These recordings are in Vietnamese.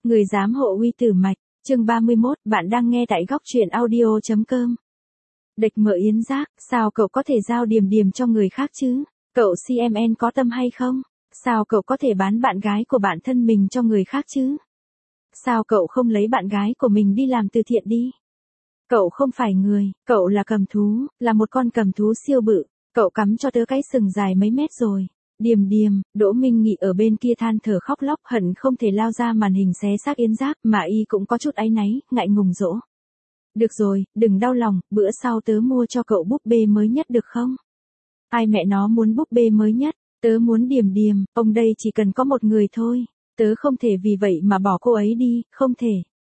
Người giám hộ uy tử mạch, chương 31, bạn đang nghe tại góc truyện audio.com. Địch mở Yến Giác, sao cậu có thể giao Điềm Điềm cho người khác chứ? Cậu CMN có tâm hay không? Sao cậu có thể bán bạn gái của bản thân mình cho người khác chứ? Sao cậu không lấy bạn gái của mình đi làm từ thiện đi? Cậu không phải người, cậu là cầm thú, là một con cầm thú siêu bự, cậu cắm cho tớ cái sừng dài mấy mét rồi. Điềm Điềm, Đỗ Minh Nghị ở bên kia than thở khóc lóc hận không thể lao ra màn hình xé xác Yến Giác, mà y cũng có chút áy náy, ngại ngùng dỗ. Được rồi, đừng đau lòng, bữa sau tớ mua cho cậu búp bê mới nhất được không? Ai mẹ nó muốn búp bê mới nhất, tớ muốn Điềm Điềm, ông đây chỉ cần có một người thôi, tớ không thể vì vậy mà bỏ cô ấy đi, không thể.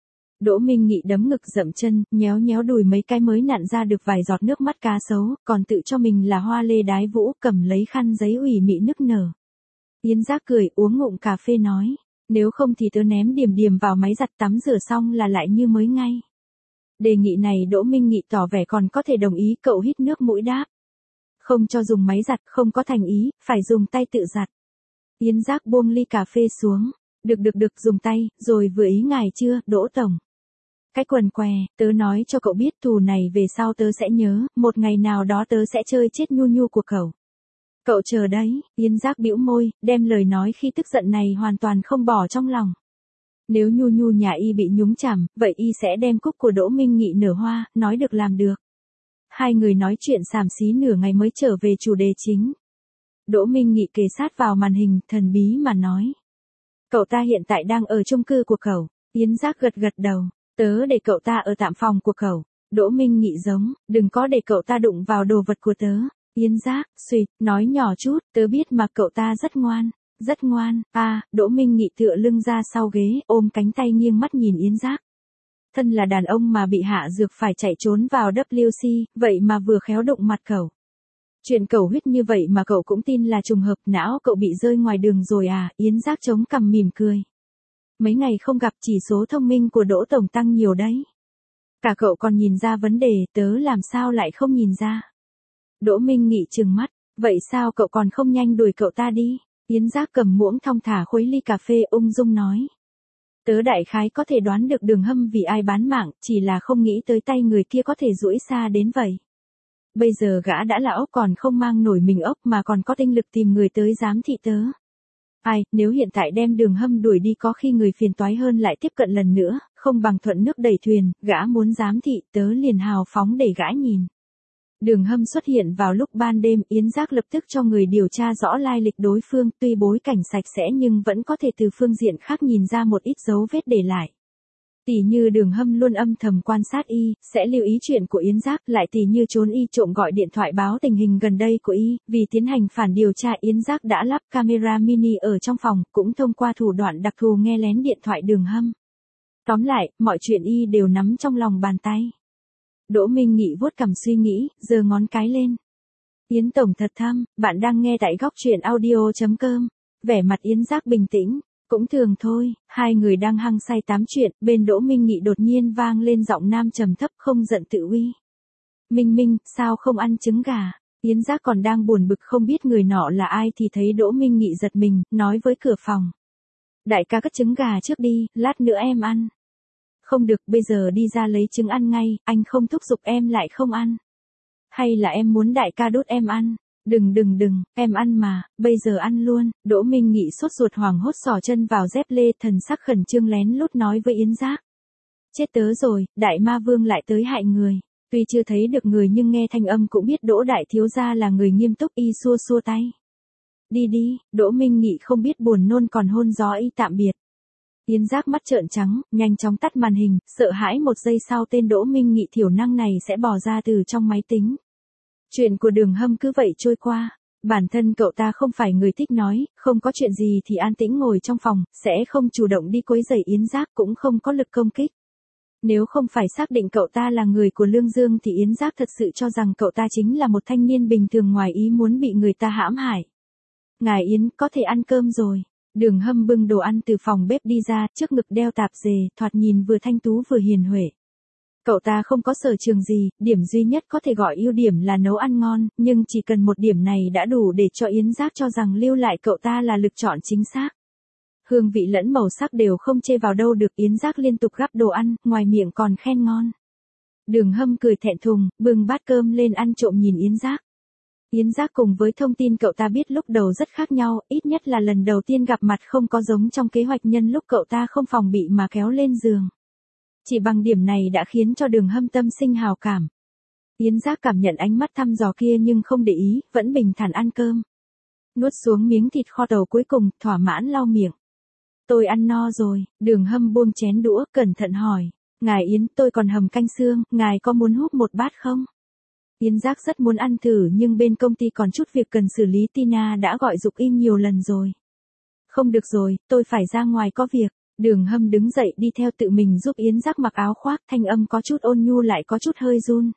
Đỗ Minh Nghị đấm ngực dậm chân, nhéo nhéo đùi mấy cái mới nặn ra được vài giọt nước mắt cá sấu, còn tự cho mình là hoa lê đái vũ, cầm lấy khăn giấy ủy mị nức nở. Yến Giác cười, uống ngụm cà phê nói, nếu không thì tớ ném Điềm Điềm vào máy giặt tắm rửa xong là lại như mới ngay. Đề nghị này Đỗ Minh Nghị tỏ vẻ còn có thể đồng ý, cậu hít nước mũi đáp. Không cho dùng máy giặt, không có thành ý, phải dùng tay tự giặt. Yến Giác buông ly cà phê xuống, được dùng tay, rồi vừa ý ngài chưa, Đỗ Tổng. Cái quần què, tớ nói cho cậu biết thù này về sau tớ sẽ nhớ, một ngày nào đó tớ sẽ chơi chết Nhu Nhu của cậu. Cậu chờ đấy, Yến Giác bĩu môi, đem lời nói khi tức giận này hoàn toàn không bỏ trong lòng. Nếu Nhu Nhu nhà y bị nhúng chàm, vậy y sẽ đem cúc của Đỗ Minh Nghị nở hoa, nói được làm được. Hai người nói chuyện xàm xí nửa ngày mới trở về chủ đề chính. Đỗ Minh Nghị kề sát vào màn hình, thần bí mà nói. Cậu ta hiện tại đang ở chung cư của cậu. Yến Giác gật gật đầu. Tớ để cậu ta ở tạm phòng của cậu. Đỗ Minh Nghị giống, đừng có để cậu ta đụng vào đồ vật của tớ. Yến Giác, suýt, nói nhỏ chút, tớ biết mà cậu ta rất ngoan. Rất ngoan, Đỗ Minh Nghị tựa lưng ra sau ghế, ôm cánh tay nghiêng mắt nhìn Yến Giác. Thân là đàn ông mà bị hạ dược phải chạy trốn vào WC, vậy mà vừa khéo đụng mặt cậu. Chuyện cầu huyết như vậy mà cậu cũng tin là trùng hợp, não cậu bị rơi ngoài đường rồi à? Yến Giác chống cằm mỉm cười. Mấy ngày không gặp, chỉ số thông minh của Đỗ Tổng tăng nhiều đấy. Cả cậu còn nhìn ra vấn đề, tớ làm sao lại không nhìn ra. Đỗ Minh Nghị trừng mắt, vậy sao cậu còn không nhanh đuổi cậu ta đi? Yến Giác cầm muỗng thong thả khuấy ly cà phê ung dung nói. Tớ đại khái có thể đoán được Đường Hâm vì ai bán mạng, chỉ là không nghĩ tới tay người kia có thể duỗi xa đến vậy. Bây giờ gã đã là ốc còn không mang nổi mình ốc mà còn có tinh lực tìm người tới giám thị tớ. Nếu hiện tại đem Đường Hâm đuổi đi có khi người phiền toái hơn lại tiếp cận lần nữa, không bằng thuận nước đẩy thuyền, gã muốn giám thị tớ liền hào phóng để gã nhìn. Đường Hâm xuất hiện vào lúc ban đêm, Yến Giác lập tức cho người điều tra rõ lai lịch đối phương, tuy bối cảnh sạch sẽ nhưng vẫn có thể từ phương diện khác nhìn ra một ít dấu vết để lại. Tỉ như Đường Hâm luôn âm thầm quan sát y, sẽ lưu ý chuyện của Yến Giác, lại tỉ như trốn y trộm gọi điện thoại báo tình hình gần đây của y, vì tiến hành phản điều tra Yến Giác đã lắp camera mini ở trong phòng, cũng thông qua thủ đoạn đặc thù nghe lén điện thoại Đường Hâm. Tóm lại, mọi chuyện y đều nắm trong lòng bàn tay. Đỗ Minh Nghị vuốt cằm suy nghĩ, giơ ngón cái lên. Yến Tổng thật thâm, bạn đang nghe tại góc truyện audio.com. Vẻ mặt Yến Giác bình tĩnh, cũng thường thôi, hai người đang hăng say tám chuyện, bên Đỗ Minh Nghị đột nhiên vang lên giọng nam trầm thấp không giận tự uy. Minh Minh, sao không ăn trứng gà? Yến Giác còn đang buồn bực không biết người nọ là ai thì thấy Đỗ Minh Nghị giật mình, nói với cửa phòng. Đại ca cất trứng gà trước đi, lát nữa em ăn. Không được, bây giờ đi ra lấy trứng ăn ngay, anh không thúc giục em lại không ăn. Hay là em muốn đại ca đút em ăn? Đừng, em ăn mà, bây giờ ăn luôn. Đỗ Minh Nghị sốt ruột hoảng hốt xỏ chân vào dép lê, thần sắc khẩn trương lén lút nói với Yến Giác. Chết tớ rồi, đại ma vương lại tới hại người. Tuy chưa thấy được người nhưng nghe thanh âm cũng biết Đỗ đại thiếu gia là người nghiêm túc, y xua xua tay. Đi, Đỗ Minh Nghị không biết buồn nôn còn hôn gió y tạm biệt. Yến Giác mắt trợn trắng, nhanh chóng tắt màn hình, sợ hãi một giây sau tên Đỗ Minh Nghị thiểu năng này sẽ bỏ ra từ trong máy tính. Chuyện của Đường Hâm cứ vậy trôi qua. Bản thân cậu ta không phải người thích nói, không có chuyện gì thì an tĩnh ngồi trong phòng, sẽ không chủ động đi quấy rầy Yến Giác, cũng không có lực công kích. Nếu không phải xác định cậu ta là người của Lương Dương thì Yến Giác thật sự cho rằng cậu ta chính là một thanh niên bình thường ngoài ý muốn bị người ta hãm hại. Ngài Yến, có thể ăn cơm rồi. Đường Hâm bưng đồ ăn từ phòng bếp đi ra, trước ngực đeo tạp dề, thoạt nhìn vừa thanh tú vừa hiền huệ. Cậu ta không có sở trường gì, điểm duy nhất có thể gọi ưu điểm là nấu ăn ngon, nhưng chỉ cần một điểm này đã đủ để cho Yến Giác cho rằng lưu lại cậu ta là lựa chọn chính xác. hương vị lẫn màu sắc đều không chê vào đâu được. Yến Giác liên tục gắp đồ ăn, ngoài miệng còn khen ngon. Đường Hâm cười thẹn thùng, bưng bát cơm lên ăn trộm nhìn Yến Giác. Yến Giác cùng với thông tin cậu ta biết lúc đầu rất khác nhau, ít nhất là lần đầu tiên gặp mặt không có giống trong kế hoạch nhân lúc cậu ta không phòng bị mà kéo lên giường. Chỉ bằng điểm này đã khiến cho Đường Hâm tâm sinh hào cảm. Yến Giác cảm nhận ánh mắt thăm dò kia nhưng không để ý, vẫn bình thản ăn cơm. Nuốt xuống miếng thịt kho tàu cuối cùng, thỏa mãn lau miệng. Tôi ăn no rồi, Đường Hâm buông chén đũa, cẩn thận hỏi. Ngài Yến, tôi còn hầm canh xương, ngài có muốn húp một bát không? Yến Giác rất muốn ăn thử nhưng bên công ty còn chút việc cần xử lý. Tina đã gọi giục y nhiều lần rồi. Không được rồi, tôi phải ra ngoài có việc. Đường Hâm đứng dậy đi theo tự mình giúp Yến Giác mặc áo khoác, thanh âm có chút ôn nhu lại có chút hơi run.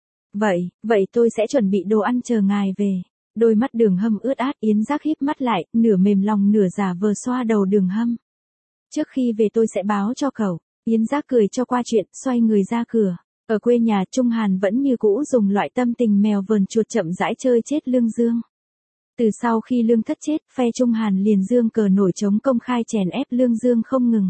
Vậy tôi sẽ chuẩn bị đồ ăn chờ ngài về. Đôi mắt Đường Hâm ướt át, Yến Giác híp mắt lại, nửa mềm lòng nửa giả vờ xoa đầu Đường Hâm. Trước khi về tôi sẽ báo cho cậu. Yến Giác cười cho qua chuyện, xoay người ra cửa. Ở quê nhà, Trung Hàn vẫn như cũ dùng loại tâm tình mèo vờn chuột chậm rãi chơi chết Lương Dương. Từ sau khi Lương Thất chết, phe Trung Hàn liền dương cờ nổi trống công khai chèn ép Lương Dương không ngừng.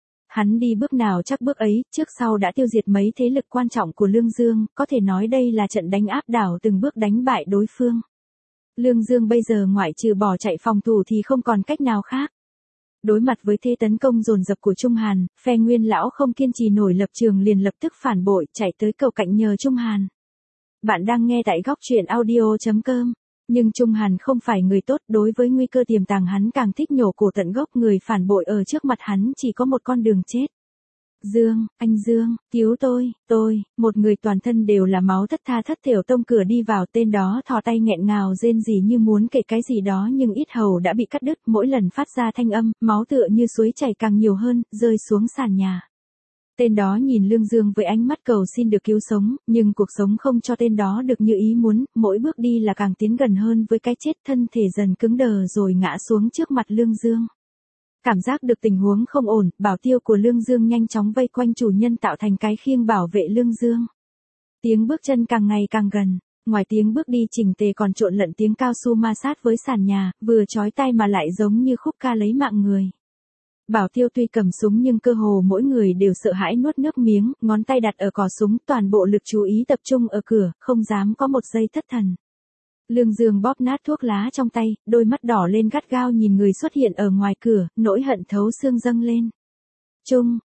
Hắn đi bước nào chắc bước ấy, trước sau đã tiêu diệt mấy thế lực quan trọng của Lương Dương, có thể nói đây là trận đánh áp đảo từng bước đánh bại đối phương. Lương Dương bây giờ ngoại trừ bỏ chạy phòng thủ thì không còn cách nào khác. Đối mặt với thế tấn công dồn dập của Trung Hàn, phe Nguyên lão không kiên trì nổi lập trường liền lập tức phản bội, chạy tới cầu cạnh nhờ Trung Hàn. Bạn đang nghe tại góc truyện audio.com. Nhưng Trung Hàn không phải người tốt, đối với nguy cơ tiềm tàng hắn càng thích nhổ cổ tận gốc. Người phản bội ở trước mặt hắn chỉ có một con đường chết. Dương, anh Dương, cứu tôi, một người toàn thân đều là máu thất tha thất thểu tông cửa đi vào, tên đó thò tay nghẹn ngào rên rỉ như muốn kể cái gì đó nhưng ít hầu đã bị cắt đứt, mỗi lần phát ra thanh âm, máu tựa như suối chảy càng nhiều hơn, rơi xuống sàn nhà. Tên đó nhìn Lương Dương với ánh mắt cầu xin được cứu sống, nhưng cuộc sống không cho tên đó được như ý muốn, mỗi bước đi là càng tiến gần hơn với cái chết, thân thể dần cứng đờ rồi ngã xuống trước mặt Lương Dương. Cảm giác được tình huống không ổn, bảo tiêu của Lương Dương nhanh chóng vây quanh chủ nhân tạo thành cái khiêng bảo vệ Lương Dương. Tiếng bước chân càng ngày càng gần, ngoài tiếng bước đi chỉnh tề còn trộn lẫn tiếng cao su ma sát với sàn nhà, vừa chói tai mà lại giống như khúc ca lấy mạng người. Bảo tiêu tuy cầm súng nhưng cơ hồ mỗi người đều sợ hãi nuốt nước miếng, ngón tay đặt ở cò súng, toàn bộ lực chú ý tập trung ở cửa, không dám có một giây thất thần. Lương Dương bóp nát thuốc lá trong tay, đôi mắt đỏ lên gắt gao nhìn người xuất hiện ở ngoài cửa, nỗi hận thấu xương dâng lên. Trung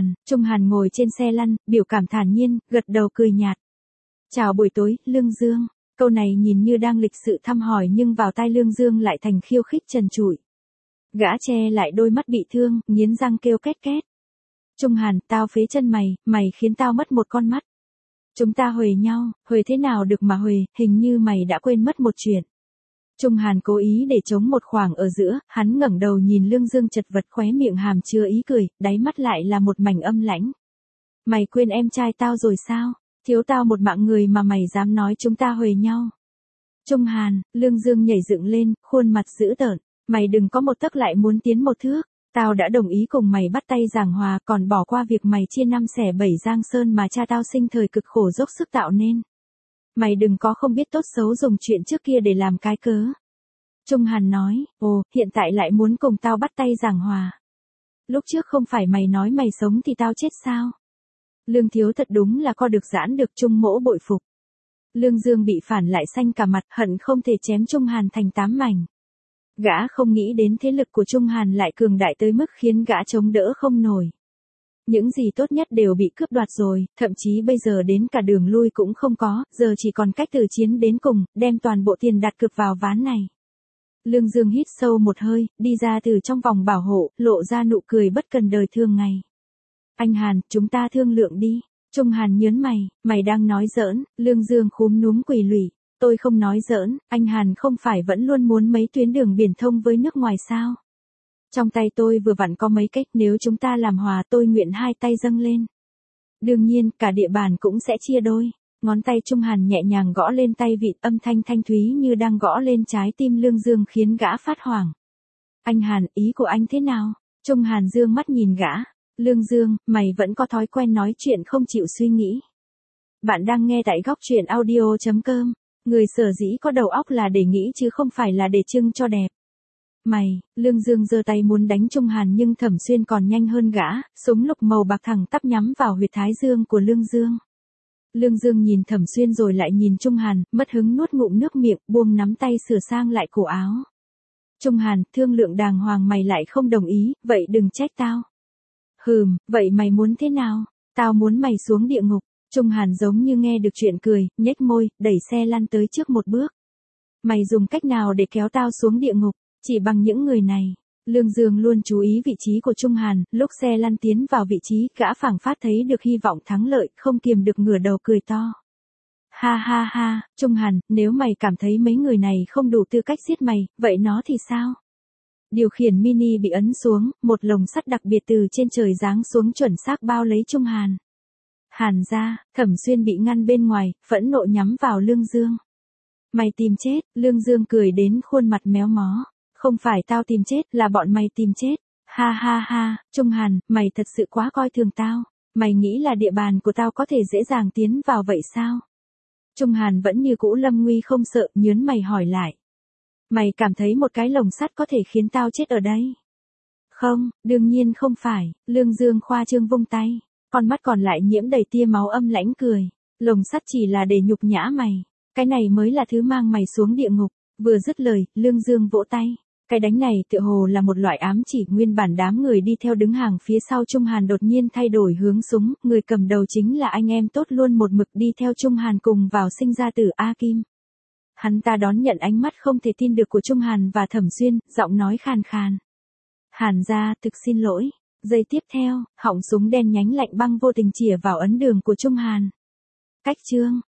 Hàn ngồi trên xe lăn, biểu cảm thản nhiên, gật đầu cười nhạt. Chào buổi tối, Lương Dương. Câu này nhìn như đang lịch sự thăm hỏi nhưng vào tai Lương Dương lại thành khiêu khích trần trụi. Gã che lại đôi mắt bị thương, nghiến răng kêu két két. Trung Hàn, tao phế chân mày khiến tao mất một con mắt. Chúng ta huề nhau, huề thế nào được mà huề, hình như mày đã quên mất một chuyện. Trung Hàn cố ý để trống một khoảng ở giữa, hắn ngẩng đầu nhìn Lương Dương chật vật, khóe miệng hàm chứa ý cười, đáy mắt lại là một mảnh âm lãnh. Mày quên em trai tao rồi sao? Thiếu tao một mạng người mà mày dám nói chúng ta huề nhau. Trung Hàn, Lương Dương nhảy dựng lên, khuôn mặt dữ tợn. Mày đừng có một tấc lại muốn tiến một thước. Tao đã đồng ý cùng mày bắt tay giảng hòa, còn bỏ qua việc mày chia 5 xẻ 7 Giang Sơn mà cha tao sinh thời cực khổ dốc sức tạo nên. Mày đừng có không biết tốt xấu dùng chuyện trước kia để làm cái cớ. Trung Hàn nói, hiện tại lại muốn cùng tao bắt tay giảng hòa. Lúc trước không phải mày nói mày sống thì tao chết sao? Lương thiếu thật đúng là co được giãn được, Trung mỗ bội phục. Lương Dương bị phản lại xanh cả mặt, hận không thể chém Trung Hàn thành 8 mảnh. Gã không nghĩ đến thế lực của Trung Hàn lại cường đại tới mức khiến gã chống đỡ không nổi. Những gì tốt nhất đều bị cướp đoạt rồi, thậm chí bây giờ đến cả đường lui cũng không có, giờ chỉ còn cách từ chiến đến cùng, đem toàn bộ tiền đặt cược vào ván này. Lương Dương hít sâu một hơi, đi ra từ trong vòng bảo hộ, lộ ra nụ cười bất cần đời thường ngày. Anh Hàn, chúng ta thương lượng đi. Trung Hàn nhớn mày đang nói giỡn. Lương Dương khúm núm quỳ lụy. Tôi không nói giỡn, anh Hàn không phải vẫn luôn muốn mấy tuyến đường biển thông với nước ngoài sao? Trong tay tôi vừa vặn có mấy cách, nếu chúng ta làm hòa tôi nguyện hai tay dâng lên. Đương nhiên, cả địa bàn cũng sẽ chia đôi. Ngón tay Trung Hàn nhẹ nhàng gõ lên tay vịt, âm thanh thanh thúy như đang gõ lên trái tim Lương Dương khiến gã phát hoảng. Anh Hàn, ý của anh thế nào? Trung Hàn dương mắt nhìn gã. Lương Dương, mày vẫn có thói quen nói chuyện không chịu suy nghĩ. Bạn đang nghe tại góc truyện audio.com. Người sở dĩ có đầu óc là để nghĩ chứ không phải là để trưng cho đẹp. Mày, Lương Dương giơ tay muốn đánh Trung Hàn nhưng Thẩm Xuyên còn nhanh hơn gã, súng lục màu bạc thẳng tắp nhắm vào huyệt thái dương của Lương Dương. Lương Dương nhìn Thẩm Xuyên rồi lại nhìn Trung Hàn, mất hứng nuốt ngụm nước miệng, buông nắm tay sửa sang lại cổ áo. Trung Hàn, thương lượng đàng hoàng mày lại không đồng ý, vậy đừng trách tao. Vậy mày muốn thế nào? Tao muốn mày xuống địa ngục. Trung Hàn giống như nghe được chuyện cười, nhếch môi, đẩy xe lăn tới trước một bước. Mày dùng cách nào để kéo tao xuống địa ngục? Chỉ bằng những người này. Lương Dương luôn chú ý vị trí của Trung Hàn, lúc xe lăn tiến vào vị trí, gã phảng phát thấy được hy vọng thắng lợi, không kiềm được ngửa đầu cười to. Ha ha ha, Trung Hàn, nếu mày cảm thấy mấy người này không đủ tư cách giết mày, vậy nó thì sao? Điều khiển mini bị ấn xuống, một lồng sắt đặc biệt từ trên trời giáng xuống chuẩn xác bao lấy Trung Hàn. Hàn ra, Thẩm Xuyên bị ngăn bên ngoài, phẫn nộ nhắm vào Lương Dương. Mày tìm chết, Lương Dương cười đến khuôn mặt méo mó. Không phải tao tìm chết, là bọn mày tìm chết. Ha ha ha, Trung Hàn, mày thật sự quá coi thường tao. Mày nghĩ là địa bàn của tao có thể dễ dàng tiến vào vậy sao? Trung Hàn vẫn như cũ lâm nguy không sợ, nhớn mày hỏi lại. Mày cảm thấy một cái lồng sắt có thể khiến tao chết ở đây? Không, đương nhiên không phải, Lương Dương khoa trương vung tay. Con mắt còn lại nhiễm đầy tia máu âm lãnh cười. Lồng sắt chỉ là để nhục nhã mày. Cái này mới là thứ mang mày xuống địa ngục. Vừa dứt lời, Lương Dương vỗ tay. Cái đánh này tựa hồ là một loại ám chỉ. Nguyên bản đám người đi theo đứng hàng phía sau Trung Hàn đột nhiên thay đổi hướng súng. Người cầm đầu chính là anh em tốt luôn một mực đi theo Trung Hàn cùng vào sinh ra tử A Kim. Hắn ta đón nhận ánh mắt không thể tin được của Trung Hàn và Thẩm Xuyên, giọng nói khàn khàn. Hàn gia, thực xin lỗi. Giây tiếp theo, họng súng đen nhánh lạnh băng vô tình chĩa vào ấn đường của Trung Hàn. Cách chương.